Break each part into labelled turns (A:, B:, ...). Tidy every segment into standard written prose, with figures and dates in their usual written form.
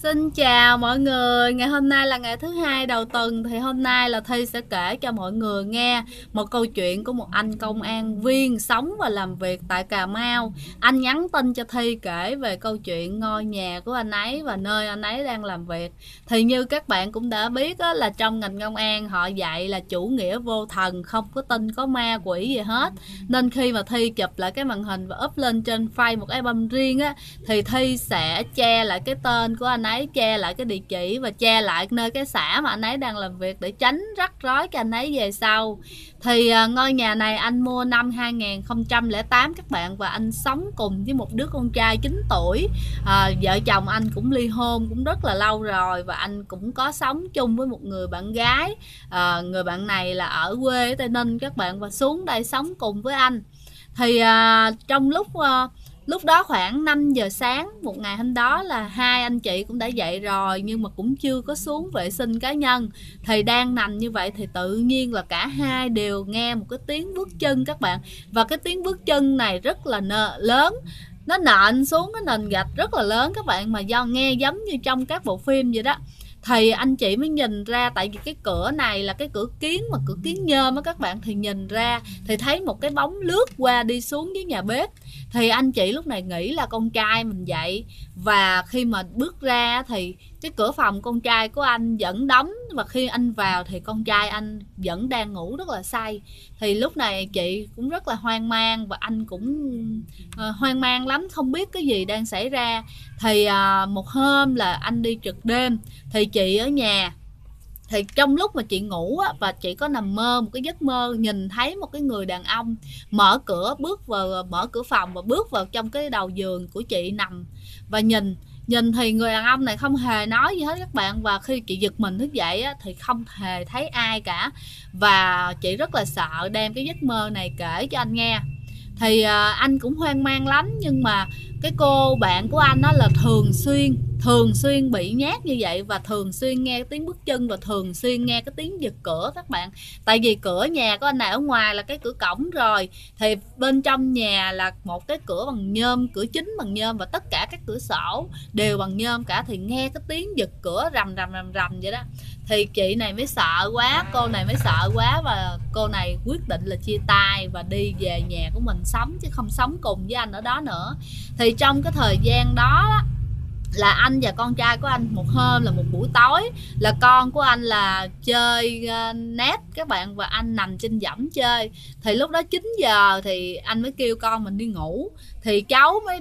A: Xin chào mọi người, ngày hôm nay là ngày thứ hai đầu tuần thì hôm nay là Thi sẽ kể cho mọi người nghe một câu chuyện của một anh công an viên sống và làm việc tại Cà Mau. Anh nhắn tin cho Thi kể về câu chuyện ngôi nhà của anh ấy và nơi anh ấy đang làm việc. Thì như các bạn cũng đã biết á, là trong ngành công an họ dạy là chủ nghĩa vô thần, không có tin có ma quỷ gì hết. Nên khi mà Thi chụp lại cái màn hình và up lên trên file một album riêng á, thì Thi sẽ che lại cái tên của anh ấy, che lại cái địa chỉ và che lại nơi cái xã mà anh ấy đang làm việc để tránh rắc rối cho anh ấy về sau. Thì ngôi nhà này anh mua năm 2008 các bạn, và anh sống cùng với một đứa con trai 9 tuổi. Vợ chồng anh cũng ly hôn cũng rất là lâu rồi, và anh cũng có sống chung với một người bạn gái. Người bạn này là ở quê ở Tây Ninh các bạn, và xuống đây sống cùng với anh. Thì trong lúc đó khoảng 5 giờ sáng một ngày hôm đó là hai anh chị cũng đã dậy rồi, nhưng mà cũng chưa có xuống vệ sinh cá nhân. Thì đang nằm như vậy thì tự nhiên là cả hai đều nghe một cái tiếng bước chân các bạn. Và cái tiếng bước chân này rất là lớn, nó nện xuống cái nền gạch rất là lớn các bạn, mà do nghe giống như trong các bộ phim vậy đó. Thì anh chị mới nhìn ra, tại vì cái cửa này là cái cửa kiến, mà cửa kiến nhôm á các bạn, thì nhìn ra thì thấy một cái bóng lướt qua đi xuống dưới nhà bếp. Thì anh chị lúc này nghĩ là con trai mình dậy, và khi mà bước ra thì cái cửa phòng con trai của anh vẫn đóng, và khi anh vào thì con trai anh vẫn đang ngủ rất là say. Thì lúc này chị cũng rất là hoang mang, và anh cũng hoang mang lắm, không biết cái gì đang xảy ra. Thì một hôm là anh đi trực đêm, thì chị ở nhà. Thì trong lúc mà chị ngủ á, và chị có nằm mơ một cái giấc mơ nhìn thấy một cái người đàn ông mở cửa phòng và bước vào trong cái đầu giường của chị nằm. Và nhìn thì người đàn ông này không hề nói gì hết các bạn. Và khi chị giật mình thức dậy á, thì không hề thấy ai cả. Và chị rất là sợ, đem cái giấc mơ này kể cho anh nghe. Thì anh cũng hoang mang lắm, nhưng mà cái cô bạn của anh đó là thường xuyên bị nhát như vậy, và thường xuyên nghe tiếng bước chân, và thường xuyên nghe cái tiếng giật cửa các bạn. Tại vì cửa nhà của anh này ở ngoài là cái cửa cổng rồi, thì bên trong nhà là một cái cửa bằng nhôm, cửa chính bằng nhôm, và tất cả các cửa sổ đều bằng nhôm cả. Thì nghe cái tiếng giật cửa rầm vậy đó. Thì chị này mới sợ quá, cô này mới sợ quá, và cô này quyết định là chia tay và đi về nhà của mình sống, chứ không sống cùng với anh ở đó nữa. Thì trong cái thời gian đó là anh và con trai của anh, một hôm là một buổi tối, là con của anh là chơi net các bạn, và anh nằm trên võng chơi. Thì lúc đó 9 giờ thì anh mới kêu con mình đi ngủ, thì cháu mới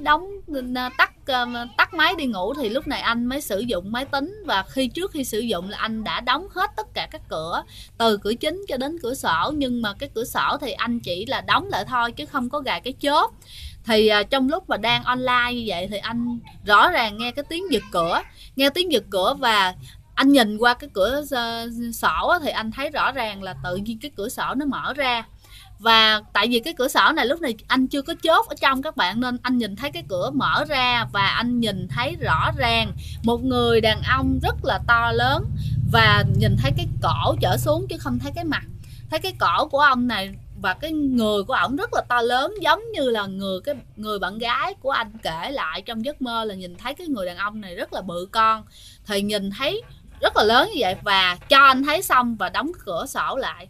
A: tắt máy đi ngủ. Thì lúc này anh mới sử dụng máy tính, và trước khi sử dụng là anh đã đóng hết tất cả các cửa, từ cửa chính cho đến cửa sổ. Nhưng mà cái cửa sổ thì anh chỉ là đóng lại thôi, chứ không có gài cái chốt. Thì trong lúc mà đang online như vậy thì anh rõ ràng nghe cái tiếng giật cửa, và anh nhìn qua cái cửa sổ thì anh thấy rõ ràng là tự nhiên cái cửa sổ nó mở ra. Và tại vì cái cửa sổ này lúc này anh chưa có chốt ở trong các bạn, nên anh nhìn thấy cái cửa mở ra, và anh nhìn thấy rõ ràng một người đàn ông rất là to lớn, và nhìn thấy cái cổ trở xuống chứ không thấy cái mặt. Thấy cái cổ của ông này và cái người của ổng rất là to lớn, giống như là người bạn gái của anh kể lại trong giấc mơ, là nhìn thấy cái người đàn ông này rất là bự con. Thì nhìn thấy rất là lớn như vậy, và cho anh thấy xong và đóng cửa sổ lại.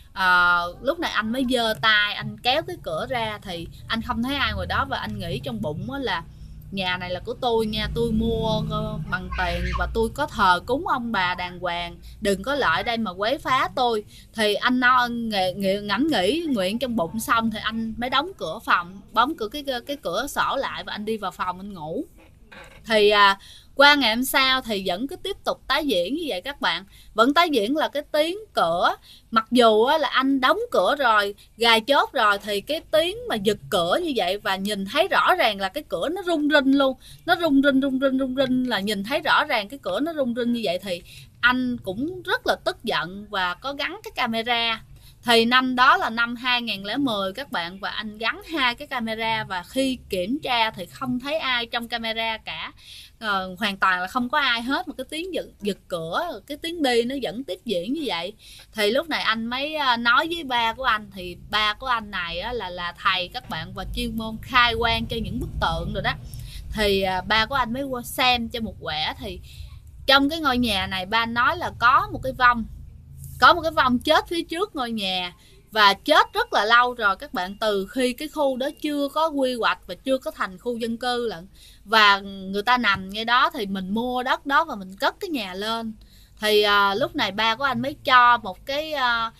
A: Lúc này anh mới giơ tay anh kéo cái cửa ra, thì anh không thấy ai ngoài đó. Và anh nghĩ trong bụng là nhà này là của tôi nha, tôi mua bằng tiền và tôi có thờ cúng ông bà đàng hoàng, đừng có lại đây mà quấy phá tôi. Thì anh ngẫm nghĩ nguyện trong bụng xong thì anh mới đóng cửa phòng, bấm cửa cái cửa sổ lại, và anh đi vào phòng anh ngủ. Thì qua ngày hôm sau thì vẫn cứ tiếp tục tái diễn như vậy các bạn. Vẫn tái diễn là cái tiếng cửa, mặc dù là anh đóng cửa rồi, gài chốt rồi, thì cái tiếng mà giật cửa như vậy, và nhìn thấy rõ ràng là cái cửa nó rung rinh luôn. Nó rung rinh là nhìn thấy rõ ràng cái cửa nó rung rinh như vậy. Thì anh cũng rất là tức giận và có gắn cái camera. Thì năm đó là năm 2010 các bạn, và anh gắn 2 cái camera, và khi kiểm tra thì không thấy ai trong camera cả. Hoàn toàn là không có ai hết, một cái tiếng giật cửa, cái tiếng đi nó vẫn tiếp diễn như vậy. Thì lúc này anh mới nói với ba của anh, thì ba của anh này là thầy các bạn, và chuyên môn khai quang cho những bức tượng rồi đó. Thì ba của anh mới qua xem cho một quẻ. Thì trong cái ngôi nhà này ba nói là có một cái vong chết phía trước ngôi nhà, và chết rất là lâu rồi các bạn, từ khi cái khu đó chưa có quy hoạch và chưa có thành khu dân cư lận, và người ta nằm ngay đó. Thì mình mua đất đó và mình cất cái nhà lên. Thì lúc này ba của anh mới cho một cái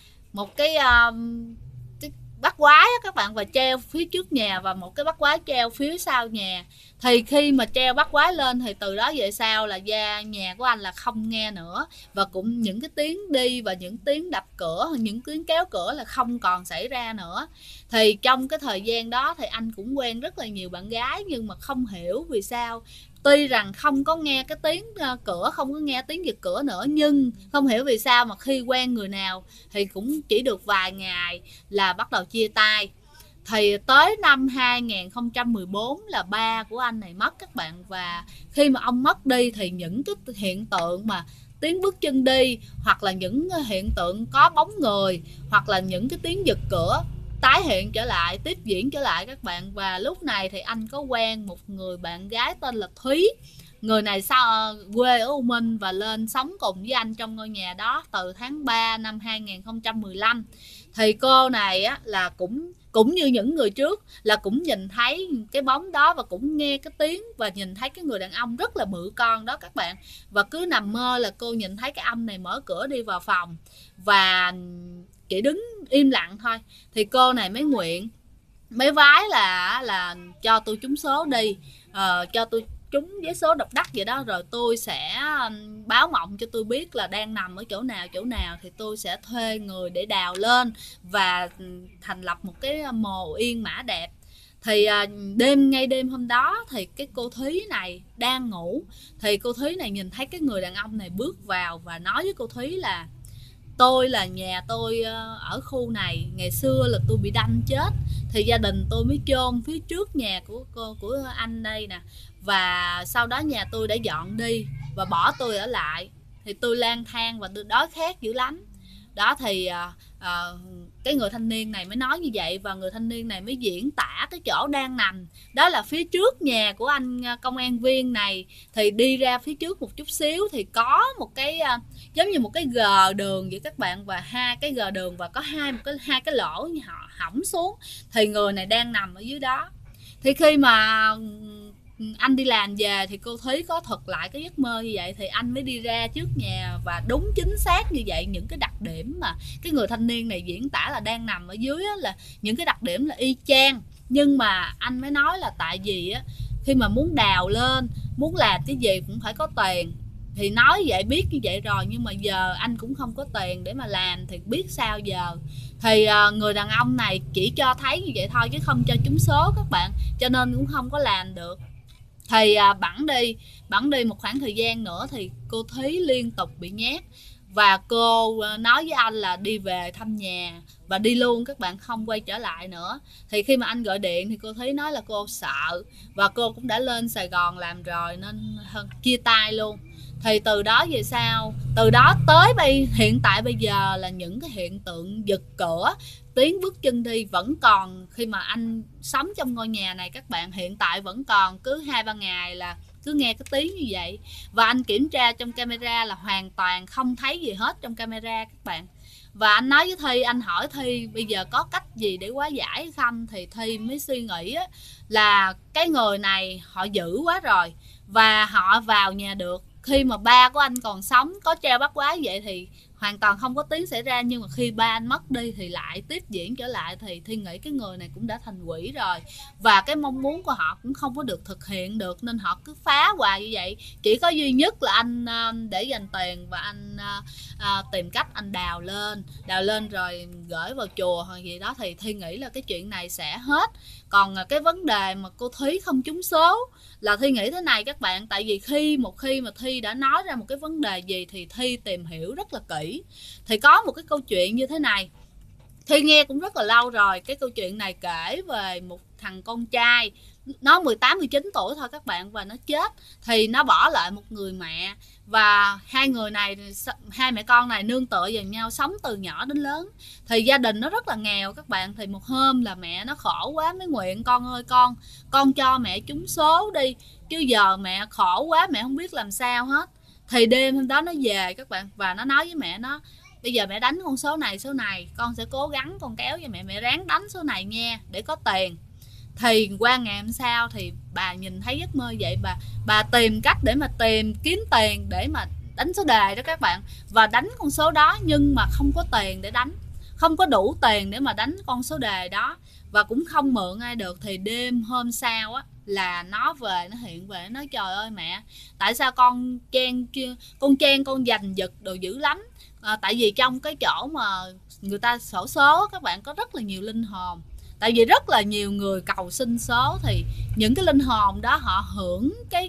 A: bắt quái các bạn, và treo phía trước nhà, và một cái bắt quái treo phía sau nhà. Thì khi mà treo bắt quái lên thì từ đó về sau là nhà của anh là không nghe nữa, và cũng những cái tiếng đi và những tiếng đập cửa, những tiếng kéo cửa là không còn xảy ra nữa. Thì trong cái thời gian đó thì anh cũng quen rất là nhiều bạn gái, nhưng mà không hiểu vì sao, tuy rằng không có nghe cái tiếng cửa, không có nghe tiếng giật cửa nữa, nhưng không hiểu vì sao mà khi quen người nào thì cũng chỉ được vài ngày là bắt đầu chia tay. Thì tới năm 2014 là ba của anh này mất các bạn. Và khi mà ông mất đi thì những cái hiện tượng mà tiếng bước chân đi, hoặc là những hiện tượng có bóng người, hoặc là những cái tiếng giật cửa tái hiện trở lại, tiếp diễn trở lại các bạn. Và lúc này thì anh có quen một người bạn gái tên là Thúy. Người này quê ở U Minh và lên sống cùng với anh trong ngôi nhà đó từ tháng 3 năm 2015. Thì cô này á, là cũng như những người trước là cũng nhìn thấy cái bóng đó và cũng nghe cái tiếng, và nhìn thấy cái người đàn ông rất là bự con đó các bạn. Và cứ nằm mơ là cô nhìn thấy cái ông này mở cửa đi vào phòng và chỉ đứng im lặng thôi. Thì cô này mới nguyện, mới vái là cho tôi trúng số đi, cho tôi trúng vé số độc đắc vậy đó, rồi tôi sẽ báo mộng cho tôi biết là đang nằm ở chỗ nào, thì tôi sẽ thuê người để đào lên và thành lập một cái mồ yên mã đẹp. Thì ngay đêm hôm đó thì cái cô Thúy này đang ngủ, thì cô Thúy này nhìn thấy cái người đàn ông này bước vào và nói với cô Thúy là nhà tôi ở khu này, ngày xưa là tôi bị đâm chết, thì gia đình tôi mới chôn phía trước nhà của anh đây nè, và sau đó nhà tôi đã dọn đi và bỏ tôi ở lại, thì tôi lang thang và tôi đói khát dữ lắm đó. Thì cái người thanh niên này mới nói như vậy, và người thanh niên này mới diễn tả cái chỗ đang nằm đó là phía trước nhà của anh công an viên này. Thì đi ra phía trước một chút xíu thì có một cái giống như một cái gờ đường vậy các bạn, và hai cái gờ đường và có hai cái lỗ như họ hõng xuống, thì người này đang nằm ở dưới đó. Thì khi mà anh đi làm về thì cô Thúy có thuật lại cái giấc mơ như vậy, thì anh mới đi ra trước nhà và đúng chính xác như vậy. Những cái đặc điểm mà cái người thanh niên này diễn tả là đang nằm ở dưới là những cái đặc điểm là y chang. Nhưng mà anh mới nói là tại vì khi mà muốn đào lên, muốn làm cái gì cũng phải có tiền. Thì nói vậy, biết như vậy rồi, nhưng mà giờ anh cũng không có tiền để mà làm thì biết sao giờ. Thì người đàn ông này chỉ cho thấy như vậy thôi chứ không cho trúng số các bạn, cho nên cũng không có làm được. Thì bẵng đi một khoảng thời gian nữa thì cô Thúy liên tục bị nhát, và cô nói với anh là đi về thăm nhà và đi luôn các bạn, không quay trở lại nữa. Thì khi mà anh gọi điện thì cô Thúy nói là cô sợ, và cô cũng đã lên Sài Gòn làm rồi nên chia tay luôn. Thì từ đó về sau, từ đó tới hiện tại bây giờ là những cái hiện tượng giật cửa, tiếng bước chân đi vẫn còn. Khi mà anh sống trong ngôi nhà này các bạn, hiện tại vẫn còn, cứ 2-3 ngày là cứ nghe cái tiếng như vậy. Và anh kiểm tra trong camera là hoàn toàn không thấy gì hết trong camera các bạn. Và anh nói với Thi, anh hỏi Thi bây giờ có cách gì để hóa giải hay không, thì Thi mới suy nghĩ là cái người này họ dữ quá rồi và họ vào nhà được. Khi mà ba của anh còn sống có treo bắt quái vậy thì hoàn toàn không có tiếng xảy ra, nhưng mà khi ba anh mất đi thì lại tiếp diễn trở lại. Thì Thi nghĩ cái người này cũng đã thành quỷ rồi, và cái mong muốn của họ cũng không có được thực hiện được, nên họ cứ phá hoài như vậy. Chỉ có duy nhất là anh để dành tiền và anh tìm cách anh đào lên rồi gửi vào chùa hoặc gì đó, thì Thi nghĩ là cái chuyện này sẽ hết. Còn cái vấn đề mà cô Thúy không trúng số là Thi nghĩ thế này các bạn, tại vì một khi mà Thi đã nói ra một cái vấn đề gì thì Thi tìm hiểu rất là kỹ. Thì có một cái câu chuyện như thế này, Thi nghe cũng rất là lâu rồi. Cái câu chuyện này kể về một thằng con trai, nó 18-19 tuổi thôi các bạn, và nó chết. Thì nó bỏ lại một người mẹ, và hai mẹ con này nương tựa vào nhau sống từ nhỏ đến lớn. Thì gia đình nó rất là nghèo các bạn. Thì một hôm là mẹ nó khổ quá mới nguyện, con ơi con cho mẹ trúng số đi, chứ giờ mẹ khổ quá, mẹ không biết làm sao hết. Thì đêm hôm đó nó về các bạn, và nó nói với mẹ nó: bây giờ mẹ đánh con số này, con sẽ cố gắng con kéo cho mẹ ráng đánh số này nha, để có tiền. Thì qua ngày hôm sau thì bà nhìn thấy giấc mơ vậy, bà tìm cách để mà kiếm tiền để mà đánh số đề đó các bạn. Và đánh con số đó nhưng mà không có tiền để đánh, không có đủ tiền để mà đánh con số đề đó, và cũng không mượn ai được. Thì đêm hôm sau á là nó về, nó hiện về, nó nói: trời ơi mẹ, tại sao con con giành giật đồ dữ lắm. Tại vì trong cái chỗ mà người ta xổ số các bạn, có rất là nhiều linh hồn. Tại vì rất là nhiều người cầu xin số, thì những cái linh hồn đó họ hưởng cái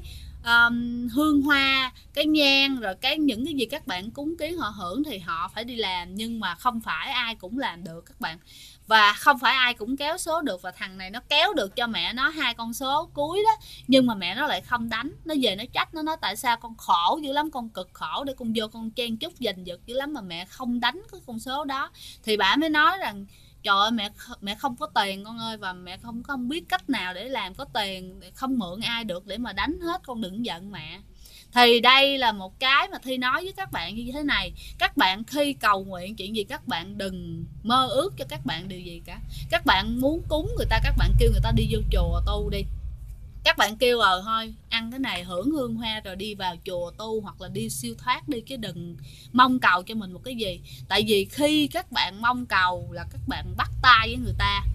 A: hương hoa, cái nhang, rồi những cái gì các bạn cúng kiến họ hưởng, thì họ phải đi làm. Nhưng mà không phải ai cũng làm được các bạn, và không phải ai cũng kéo số được. Và thằng này nó kéo được cho mẹ nó 2 con số cuối đó, nhưng mà mẹ nó lại không đánh. Nó về nó trách, nó nói: tại sao con khổ dữ lắm, con cực khổ để con vô con chen chúc giành giật dữ lắm mà mẹ không đánh cái con số đó. Thì bà mới nói rằng: trời ơi mẹ không có tiền con ơi, và mẹ không biết cách nào để làm có tiền, không mượn ai được để mà đánh hết, con đừng giận mẹ. Thì đây là một cái mà Thi nói với các bạn như thế này: các bạn khi cầu nguyện chuyện gì, các bạn đừng mơ ước cho các bạn điều gì cả. Các bạn muốn cúng người ta, các bạn kêu người ta đi vô chùa tu đi. Các bạn kêu thôi ăn cái này hưởng hương hoa rồi đi vào chùa tu, hoặc là đi siêu thoát đi, chứ đừng mong cầu cho mình một cái gì. Tại vì khi các bạn mong cầu là các bạn bắt tay với người ta.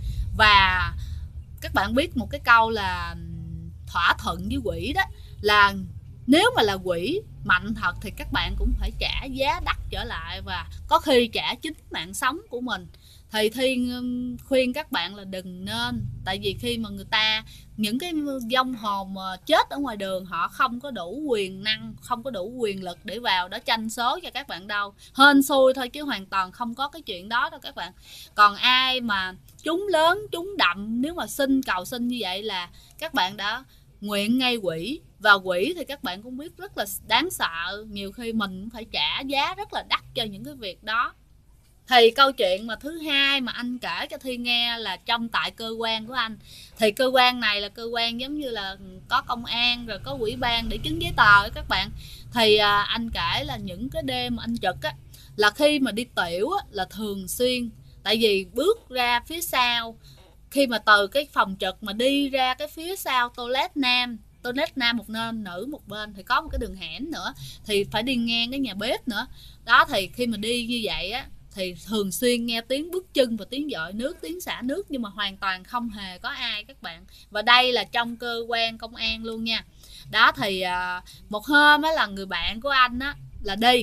A: Và các bạn biết một cái câu là thỏa thuận với quỷ đó, là nếu mà là quỷ mạnh thật thì các bạn cũng phải trả giá đắt trở lại, và có khi trả chính mạng sống của mình. Thì Thi khuyên các bạn là đừng nên. Tại vì khi mà người ta, những cái vong hồn mà chết ở ngoài đường, họ không có đủ quyền năng, không có đủ quyền lực để vào đó tranh số cho các bạn đâu. Hên xui thôi chứ hoàn toàn không có cái chuyện đó đâu các bạn. Còn ai mà trúng lớn trúng đậm, nếu mà cầu xin như vậy là các bạn đã nguyện ngay quỷ. Và quỷ thì các bạn cũng biết rất là đáng sợ, nhiều khi mình cũng phải trả giá rất là đắt cho những cái việc đó. Thì câu chuyện mà thứ hai mà anh kể cho Thi nghe là tại cơ quan của anh. Thì cơ quan này là cơ quan giống như là có công an rồi có ủy ban để chứng giấy tờ ấy các bạn. Thì anh kể là những cái đêm mà anh trực á, là khi mà đi tiểu á, là thường xuyên. Tại vì bước ra phía sau, khi mà từ cái phòng trực mà đi ra cái phía sau toilet nam một bên, nữ một bên, thì có một cái đường hẻm nữa, thì phải đi ngang cái nhà bếp nữa đó. Thì khi mà đi như vậy á, thì thường xuyên nghe tiếng bước chân và tiếng dội nước, tiếng xả nước, nhưng mà hoàn toàn không hề có ai các bạn. Và đây là trong cơ quan công an luôn nha. Đó thì một hôm á, là người bạn của anh á là đi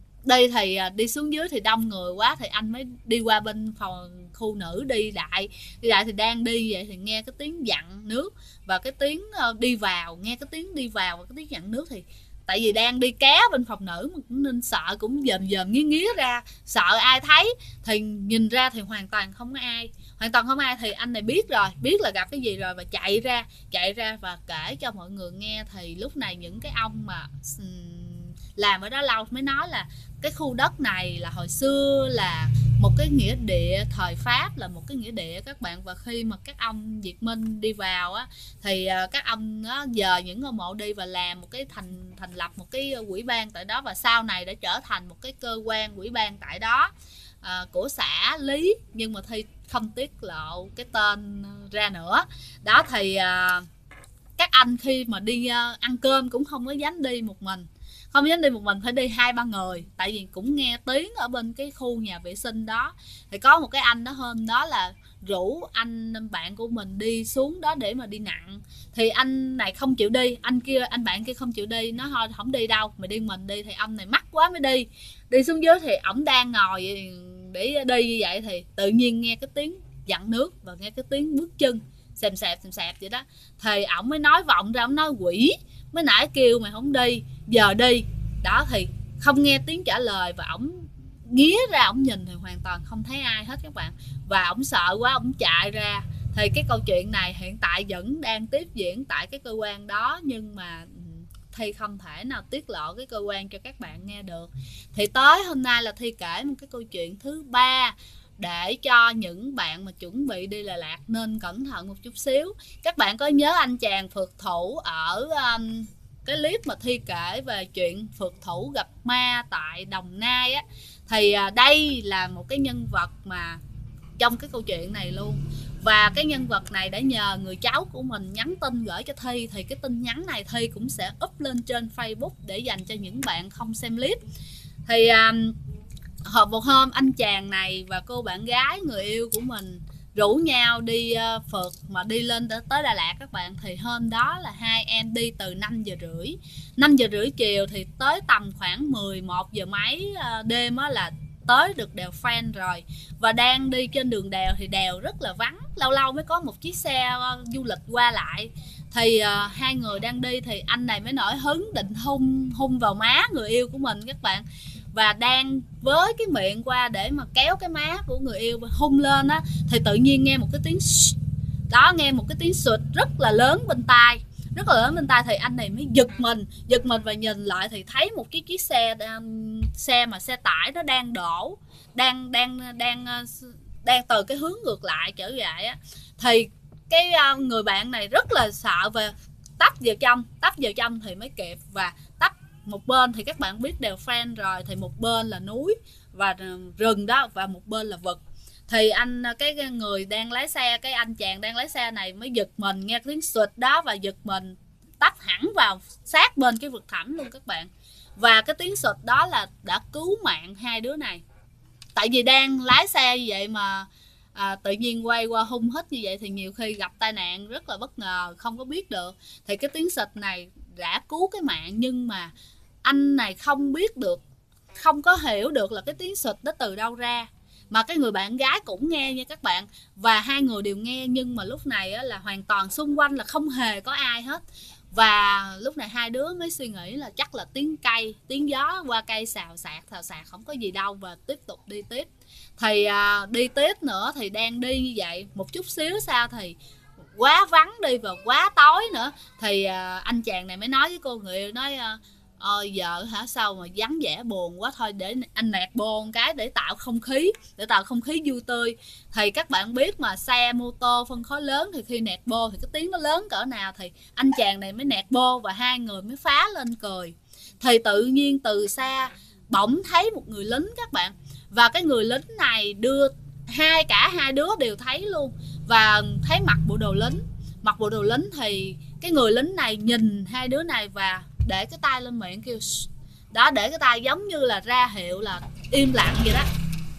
A: thì đi xuống dưới thì đông người quá, thì anh mới đi qua bên phòng khu nữ đi lại thì đang đi vậy thì nghe cái tiếng dặn nước và cái tiếng đi vào, nghe cái tiếng đi vào và cái tiếng dặn nước. Thì tại vì đang đi ké bên phòng nữ mà cũng nên sợ, cũng dòm nghía ra, sợ ai thấy. Thì nhìn ra thì hoàn toàn không có ai. Thì anh này biết rồi, biết là gặp cái gì rồi, và chạy ra và kể cho mọi người nghe. Thì lúc này những cái ông mà làm ở đó lâu mới nói là cái khu đất này là hồi xưa là một cái nghĩa địa thời Pháp, là một cái nghĩa địa các bạn. Và khi mà các ông Việt Minh đi vào á, thì các ông đó dời những ngôi mộ đi và làm một cái thành lập một cái ủy ban tại đó, và sau này đã trở thành một cái cơ quan ủy ban tại đó của xã Lý, nhưng mà Thi không tiết lộ cái tên ra nữa. Đó thì các anh khi mà đi ăn cơm cũng không có dám đi một mình, phải đi 2-3 người. Tại vì cũng nghe tiếng ở bên cái khu nhà vệ sinh đó. Thì có một cái anh đó hôm đó là rủ anh bạn của mình đi xuống đó để mà đi nặng. Thì anh này không chịu đi, anh bạn kia không chịu đi, nó thôi không đi đâu, mày đi mình đi. Thì ông này mắc quá mới đi xuống dưới. Thì ổng đang ngồi để đi như vậy thì tự nhiên nghe cái tiếng dặn nước và nghe cái tiếng bước chân xèm xẹp vậy đó. Thì ổng mới nói vọng ra, ổng nói: quỷ, mới nãy kêu mày không đi, giờ đi. Đó thì không nghe tiếng trả lời, và ổng nghía ra, ổng nhìn thì hoàn toàn không thấy ai hết các bạn. Và ổng sợ quá, ổng chạy ra. Thì cái câu chuyện này hiện tại vẫn đang tiếp diễn tại cái cơ quan đó, nhưng mà Thi không thể nào tiết lộ cái cơ quan cho các bạn nghe được. Thì tới hôm nay là Thi kể một cái câu chuyện thứ ba, để cho những bạn mà chuẩn bị đi Đà Lạt nên cẩn thận một chút xíu. Các bạn có nhớ anh chàng phượt thủ ở cái clip mà Thi kể về chuyện phượt thủ gặp ma tại Đồng Nai á, thì đây là một cái nhân vật mà trong cái câu chuyện này luôn. Và cái nhân vật này đã nhờ người cháu của mình nhắn tin gửi cho Thi, thì cái tin nhắn này Thi cũng sẽ up lên trên Facebook để dành cho những bạn không xem clip. Thì một hôm anh chàng này và cô bạn gái người yêu của mình rủ nhau đi phượt mà đi lên tới Đà Lạt các bạn. Thì hôm đó là hai em đi từ 5 giờ rưỡi chiều, thì tới tầm khoảng 11 giờ mấy đêm á là tới được đèo Phan rồi. Và đang đi trên đường đèo thì đèo rất là vắng, lâu lâu mới có một chiếc xe du lịch qua lại. Thì hai người đang đi thì anh này mới nổi hứng định hung vào má người yêu của mình các bạn. Và đang với cái miệng qua để mà kéo cái má của người yêu hung lên á, thì tự nhiên nghe một cái tiếng đó, nghe một cái tiếng sụt rất là lớn bên tai, thì anh này mới giật mình và nhìn lại thì thấy một cái chiếc xe tải nó đang đổ, đang từ cái hướng ngược lại trở vậy á. Thì cái người bạn này rất là sợ và tấp vào trong thì mới kịp. Và tấp một bên thì các bạn biết đèo Phan rồi, thì một bên là núi và rừng đó, và một bên là vực. Thì cái người đang lái xe, cái anh chàng đang lái xe này mới giật mình nghe tiếng sụt đó và giật mình tấp hẳn vào sát bên cái vực thẳm luôn các bạn. Và cái tiếng sụt đó là đã cứu mạng hai đứa này. Tại vì đang lái xe như vậy mà tự nhiên quay qua hung hít như vậy thì nhiều khi gặp tai nạn rất là bất ngờ, không có biết được. Thì cái tiếng sụt này đã cứu cái mạng, nhưng mà anh này không biết được, không có hiểu được là cái tiếng sụt đó từ đâu ra. Mà cái người bạn gái cũng nghe nha các bạn, và hai người đều nghe, nhưng mà lúc này á, là hoàn toàn xung quanh là không hề có ai hết. Và lúc này hai đứa mới suy nghĩ là chắc là tiếng gió qua cây xào xạc không có gì đâu, và tiếp tục đi tiếp. Thì đi tiếp nữa thì đang đi như vậy, một chút xíu sau thì quá vắng đi và quá tối nữa. Thì anh chàng này mới nói với cô người yêu, nói giờ hả, sao mà vắng vẻ buồn quá, thôi để anh nẹt bô một cái để tạo không khí vui tươi. Thì các bạn biết mà xe mô tô phân khối lớn thì khi nẹt bô thì cái tiếng nó lớn cỡ nào. Thì anh chàng này mới nẹt bô và hai người mới phá lên cười. Thì tự nhiên từ xa bỗng thấy một người lính các bạn, và cái người lính này đưa cả hai đứa đều thấy luôn, và thấy mặc bộ đồ lính. Thì cái người lính này nhìn hai đứa này và để cái tay lên miệng kêu đó, để cái tay giống như là ra hiệu là im lặng vậy đó.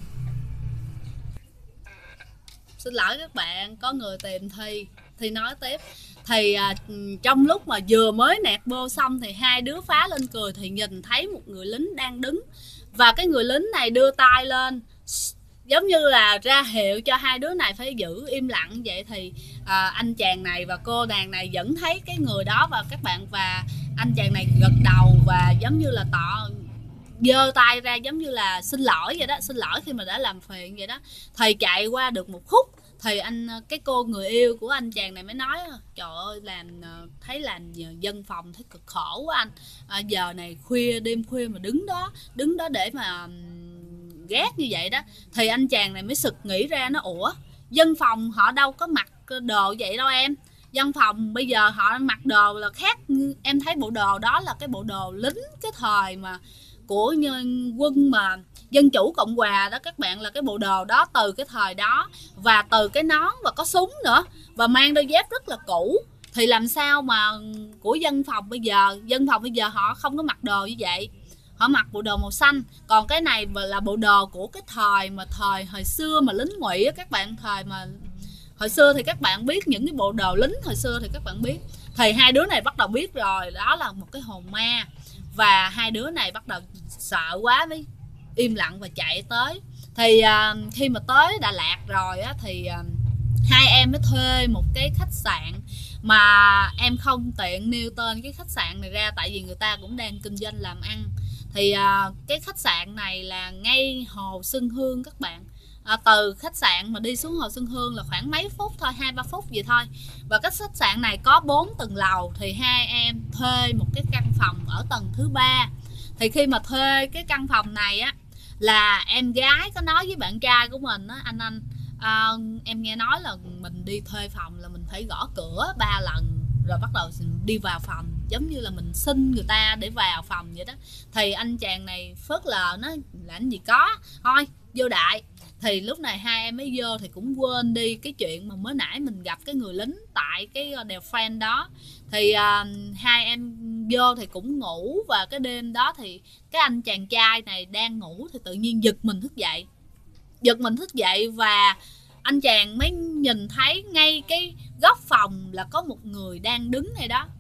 A: Xin lỗi các bạn, có người tìm Thi nói tiếp. Thì trong lúc mà vừa mới nẹt bô xong thì hai đứa phá lên cười, thì nhìn thấy một người lính đang đứng, và cái người lính này đưa tay lên giống như là ra hiệu cho hai đứa này phải giữ im lặng vậy. Thì anh chàng này và cô nàng này vẫn thấy cái người đó và các bạn, và anh chàng này gật đầu và giống như là giơ tay ra giống như là xin lỗi vậy đó, xin lỗi khi mà đã làm phiền vậy đó. Thì chạy qua được một khúc thì cái cô người yêu của anh chàng này mới nói, trời ơi, thấy làm dân phòng thấy cực khổ quá anh, giờ này đêm khuya mà đứng đó để mà ghét như vậy đó. Thì anh chàng này mới sực nghĩ ra, nó ủa, dân phòng họ đâu có mặc đồ vậy đâu em, dân phòng bây giờ họ mặc đồ là khác. Em thấy bộ đồ đó là cái bộ đồ lính cái thời mà của quân mà Dân Chủ Cộng Hòa đó các bạn, là cái bộ đồ đó từ cái thời đó, và từ cái nón và có súng nữa, và mang đôi dép rất là cũ. Thì làm sao mà của dân phòng bây giờ họ không có mặc đồ như vậy, họ mặc bộ đồ màu xanh. Còn cái này là bộ đồ của cái thời hồi xưa mà lính ngụy á các bạn, thời mà hồi xưa thì các bạn biết những cái bộ đồ lính hồi xưa thì các bạn biết. Thì hai đứa này bắt đầu biết rồi, đó là một cái hồn ma, và hai đứa này bắt đầu sợ quá mới im lặng và chạy tới. Thì khi mà tới Đà Lạt rồi á, thì hai em mới thuê một cái khách sạn mà em không tiện nêu tên cái khách sạn này ra, tại vì người ta cũng đang kinh doanh làm ăn. Thì cái khách sạn này là ngay Hồ Xuân Hương các bạn. Từ khách sạn mà đi xuống Hồ Xuân Hương là khoảng mấy phút thôi, 2-3 phút vậy thôi. Và cái khách sạn này có 4 tầng lầu. Thì hai em thuê một cái căn phòng ở tầng thứ 3. Thì khi mà thuê cái căn phòng này á, là em gái có nói với bạn trai của mình á, anh em nghe nói là mình đi thuê phòng là mình phải gõ cửa 3 lần rồi bắt đầu đi vào phòng, giống như là mình xin người ta để vào phòng vậy đó. Thì anh chàng này phớt lờ, nó làm gì có, thôi vô đại. Thì lúc này hai em mới vô thì cũng quên đi cái chuyện mà mới nãy mình gặp cái người lính tại cái đèo Phan đó. Thì hai em vô thì cũng ngủ, và cái đêm đó thì cái anh chàng trai này đang ngủ thì tự nhiên giật mình thức dậy, và anh chàng mới nhìn thấy ngay cái góc phòng là có một người đang đứng ngay đó,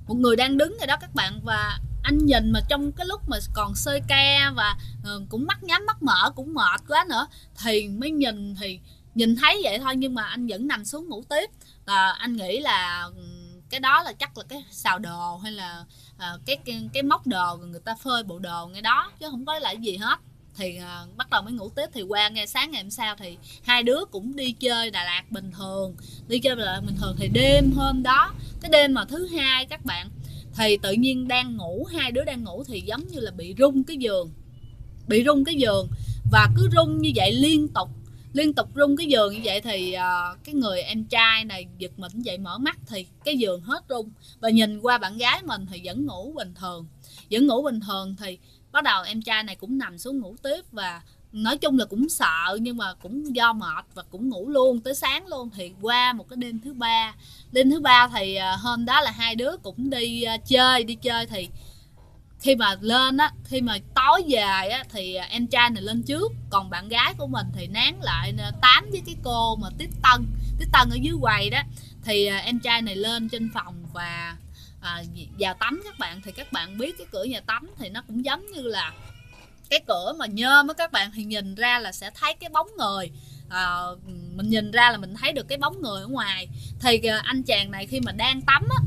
A: các bạn. Và anh nhìn mà trong cái lúc mà còn sơi ca và cũng mắt nhắm mắt mở, cũng mệt quá nữa, thì mới nhìn thấy vậy thôi, nhưng mà anh vẫn nằm xuống ngủ tiếp. Anh nghĩ là cái đó là chắc là cái xào đồ hay là cái móc đồ, người ta phơi bộ đồ ngay đó chứ không có là gì hết. Thì bắt đầu mới ngủ tiếp. Thì qua ngày sáng ngày hôm sau thì hai đứa cũng đi chơi Đà Lạt bình thường, thì đêm hôm đó, cái đêm mà thứ hai các bạn, thì tự nhiên hai đứa đang ngủ thì giống như là bị rung cái giường, và cứ rung như vậy liên tục rung cái giường như vậy. Thì cái người em trai này giật mình dậy, mở mắt thì cái giường hết rung, và nhìn qua bạn gái mình thì vẫn ngủ bình thường. Thì bắt đầu em trai này cũng nằm xuống ngủ tiếp, và nói chung là cũng sợ, nhưng mà cũng do mệt và cũng ngủ luôn tới sáng luôn. Thì qua một cái đêm thứ ba thì hôm đó là hai đứa cũng đi chơi. Thì khi mà tối về á, thì em trai này lên trước, còn bạn gái của mình thì nán lại tám với cái cô mà tiếp tân ở dưới quầy đó. Thì em trai này lên trên phòng và vào tắm các bạn. Thì các bạn biết cái cửa nhà tắm thì nó cũng giống như là cái cửa mà nhôm á các bạn, thì nhìn ra là sẽ thấy cái bóng người. Mình nhìn ra là mình thấy được cái bóng người ở ngoài. Thì anh chàng này khi mà đang tắm á,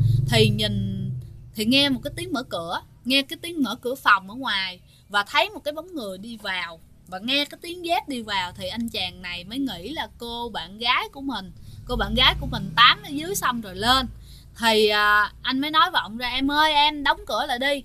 A: thì nghe một cái tiếng mở cửa phòng ở ngoài, và thấy một cái bóng người đi vào, và nghe cái tiếng dép đi vào. Thì anh chàng này mới nghĩ là cô bạn gái của mình tắm ở dưới xong rồi lên. Thì anh mới nói vọng ra, em ơi em đóng cửa lại đi,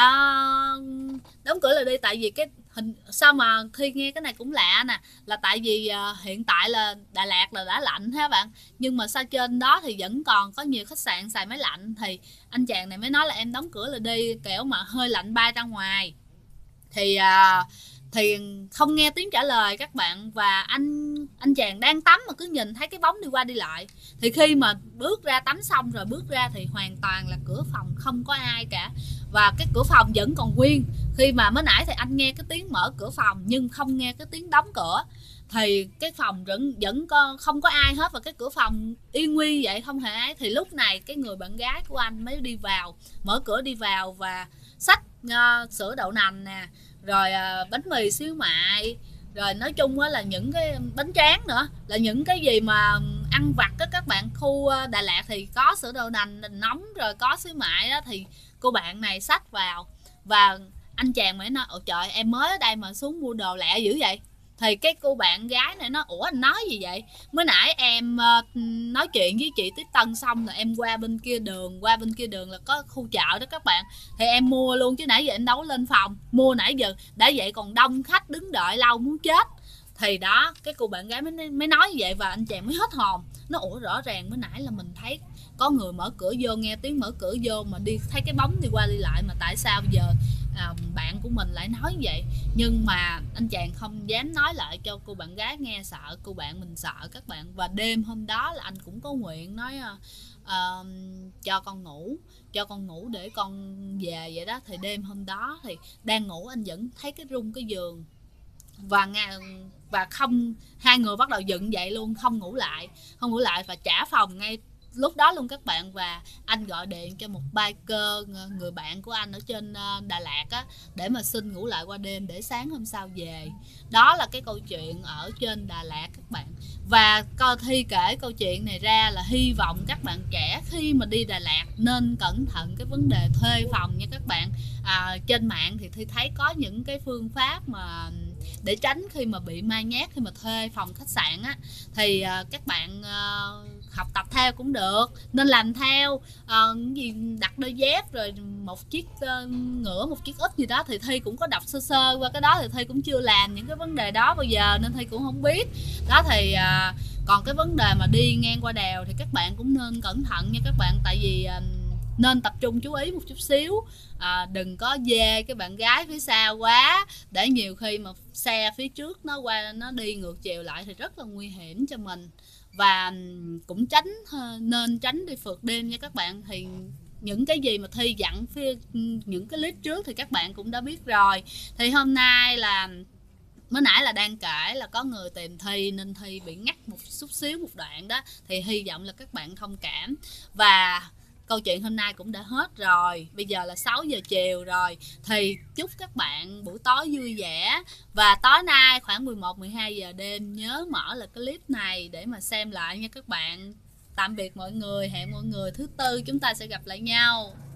A: tại vì cái hình sao mà khi nghe cái này cũng lạ nè, là tại vì hiện tại là Đà Lạt là đã lạnh ha bạn, nhưng mà sao trên đó thì vẫn còn có nhiều khách sạn xài máy lạnh. Thì anh chàng này mới nói là em đóng cửa lại đi, kẻo mà hơi lạnh bay ra ngoài. Thì không nghe tiếng trả lời các bạn, và anh chàng đang tắm mà cứ nhìn thấy cái bóng đi qua đi lại. Thì khi mà bước ra tắm xong rồi bước ra thì hoàn toàn là cửa phòng không có ai cả, và cái cửa phòng vẫn còn nguyên. Khi mà mới nãy thì anh nghe cái tiếng mở cửa phòng nhưng không nghe cái tiếng đóng cửa, thì cái phòng vẫn không có ai hết, và cái cửa phòng yên nguy vậy không hề ai. Thì lúc này cái người bạn gái của anh mới đi vào, mở cửa đi vào và xách sữa đậu nành nè, rồi bánh mì xíu mại, rồi nói chung là những cái bánh tráng nữa, là những cái gì mà ăn vặt á các bạn. Khu Đà Lạt thì có sữa đậu nành nóng rồi có xíu mại đó, thì cô bạn này xách vào. Và anh chàng mới nói, ồ trời, em mới ở đây mà xuống mua đồ lẹ dữ vậy. Thì cái cô bạn gái này nói, ủa anh nói gì vậy, mới nãy em nói chuyện với chị tiếp tân xong rồi em qua bên kia đường là có khu chợ đó các bạn, thì em mua luôn chứ nãy giờ em đâu có lên phòng mua, nãy giờ đã vậy còn đông khách đứng đợi lâu muốn chết. Thì đó, cái cô bạn gái mới nói như vậy, và anh chàng mới hết hồn. Nó ủa rõ ràng mới nãy là mình thấy có người mở cửa vô, nghe tiếng mở cửa vô mà đi thấy cái bóng đi qua đi lại, mà tại sao bây giờ bạn của mình lại nói như vậy. Nhưng mà anh chàng không dám nói lại cho cô bạn gái nghe, sợ cô bạn mình sợ các bạn. Và đêm hôm đó là anh cũng có nguyện nói cho con ngủ để con về vậy đó. Thì đêm hôm đó thì đang ngủ anh vẫn thấy cái rung cái giường, và không, hai người bắt đầu dựng dậy luôn, không ngủ lại và trả phòng ngay lúc đó luôn các bạn. Và anh gọi điện cho một biker, người bạn của anh ở trên Đà Lạt á, để mà xin ngủ lại qua đêm để sáng hôm sau về. Đó là cái câu chuyện ở trên Đà Lạt các bạn. Và Thi kể câu chuyện này ra là hy vọng các bạn trẻ khi mà đi Đà Lạt nên cẩn thận cái vấn đề thuê phòng nha các bạn. Trên mạng thì Thi thấy có những cái phương pháp mà để tránh khi mà bị ma nhát khi mà thuê phòng khách sạn á, thì các bạn học tập theo cũng được, nên làm theo. Gì đặt đôi dép rồi một chiếc ngựa, một chiếc ếch gì đó thì Thi cũng có đọc sơ sơ qua cái đó, thì Thi cũng chưa làm những cái vấn đề đó bao giờ nên Thi cũng không biết. Đó thì còn cái vấn đề mà đi ngang qua đèo thì các bạn cũng nên cẩn thận nha các bạn, tại vì nên tập trung chú ý một chút xíu, đừng có dê cái bạn gái phía sau quá, để nhiều khi mà xe phía trước nó qua nó đi ngược chiều lại thì rất là nguy hiểm cho mình. Và cũng nên tránh đi phượt đêm nha các bạn. Thì những cái gì mà Thi dặn phía những cái clip trước thì các bạn cũng đã biết rồi. Thì hôm nay là mới nãy là đang kể là có người tìm Thi nên Thi bị ngắt một chút xíu một đoạn đó, thì hy vọng là các bạn thông cảm. Và câu chuyện hôm nay cũng đã hết rồi, bây giờ là 6 giờ chiều rồi, thì chúc các bạn buổi tối vui vẻ. Và tối nay khoảng 11-12 giờ đêm nhớ mở lại cái clip này để mà xem lại nha các bạn. Tạm biệt mọi người, hẹn mọi người thứ Tư chúng ta sẽ gặp lại nhau.